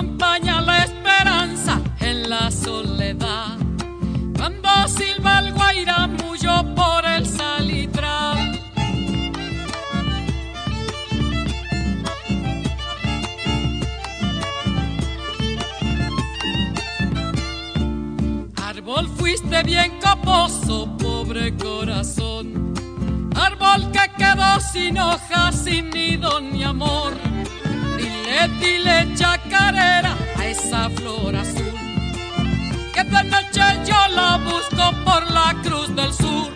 acompaña la esperanza en la soledad. Cuando silba el guairamullo por el salitral. Árbol fuiste bien caposo, pobre corazón. Árbol que quedó sin hojas, sin nido ni amor. Dile, dile chacarera a esa flor azul, que de noche yo la busco por la cruz del sur.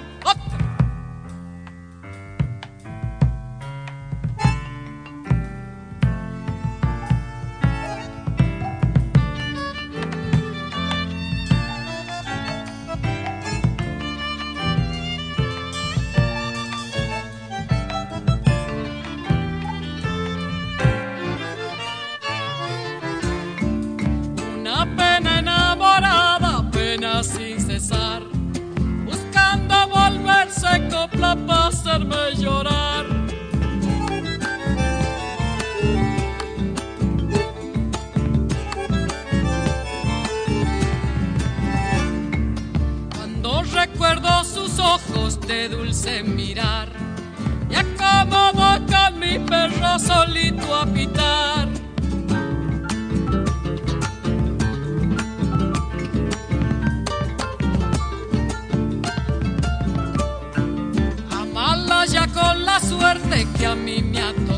Una pena enamorada, pena sin cesar, buscando volverse copla para hacerme llorar. Cuando recuerdo sus ojos de dulce mirar, me acomodo con mi perro solito a pitar. Ya con la suerte que a mí me ha tocado.